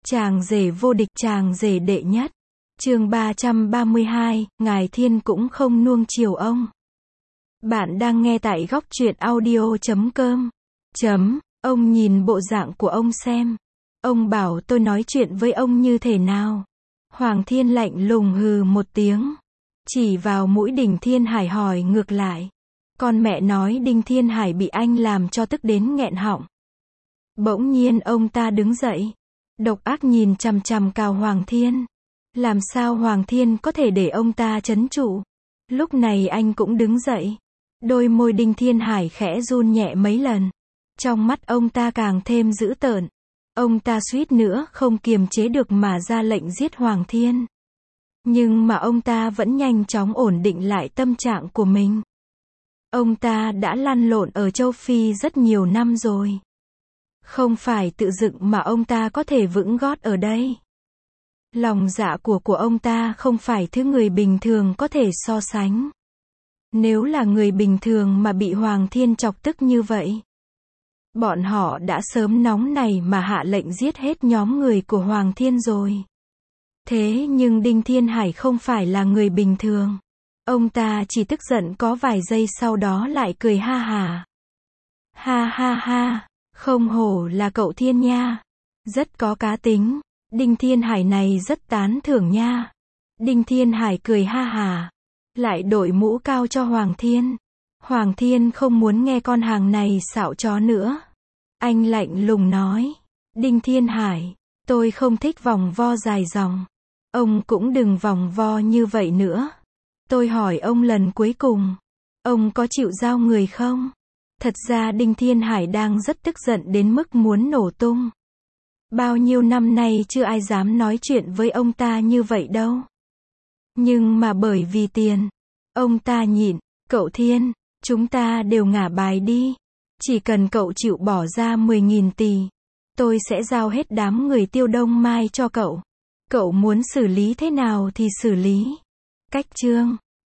Chàng rể vô địch, chàng rể đệ nhất. Chương 332, Ngài Thiên cũng không nuông chiều ông. Bạn đang nghe tại góc truyện audio.com. Ông nhìn bộ dạng của ông xem. Ông bảo tôi nói chuyện với ông như thế nào. Hoàng Thiên lạnh lùng hừ một tiếng. Chỉ vào mũi Đinh Thiên Hải hỏi ngược lại. Con mẹ nói Đinh Thiên Hải bị anh làm cho tức đến nghẹn họng. Bỗng nhiên ông ta đứng dậy. Độc ác nhìn chằm chằm Cao Hoàng Thiên. Làm sao Hoàng Thiên có thể để ông ta trấn trụ? Lúc này anh cũng đứng dậy. Đôi môi Đinh Thiên Hải khẽ run nhẹ mấy lần. Trong mắt ông ta càng thêm dữ tợn. Ông ta suýt nữa không kiềm chế được mà ra lệnh giết Hoàng Thiên. Nhưng mà ông ta vẫn nhanh chóng ổn định lại tâm trạng của mình. Ông ta đã lăn lộn ở châu Phi rất nhiều năm rồi. Không phải tự dựng mà ông ta có thể vững gót ở đây. Lòng dạ của ông ta không phải thứ người bình thường có thể so sánh. Nếu là người bình thường mà bị Hoàng Thiên chọc tức như vậy, bọn họ đã sớm nóng này mà hạ lệnh giết hết nhóm người của Hoàng Thiên rồi. Thế nhưng Đinh Thiên Hải không phải là người bình thường. Ông ta chỉ tức giận có vài giây sau đó lại cười ha hả. Ha ha ha, không hổ là cậu Thiên nha. Rất có cá tính. Đinh Thiên Hải này rất tán thưởng nha. Đinh Thiên Hải cười ha hả. Lại đội mũ cao cho Hoàng Thiên. Hoàng Thiên không muốn nghe con hàng này xạo chó nữa. Anh lạnh lùng nói. Đinh Thiên Hải, tôi không thích vòng vo dài dòng. Ông cũng đừng vòng vo như vậy nữa. Tôi hỏi ông lần cuối cùng. Ông có chịu giao người không? Thật ra Đinh Thiên Hải đang rất tức giận đến mức muốn nổ tung. Bao nhiêu năm nay chưa ai dám nói chuyện với ông ta như vậy đâu. Nhưng mà bởi vì tiền, ông ta nhịn. Cậu Thiên, chúng ta đều ngả bài đi. Chỉ cần cậu chịu bỏ ra 10.000 tỷ, tôi sẽ giao hết đám người Tiêu Đông Mai cho cậu. Cậu muốn xử lý thế nào thì xử lý. Cách chương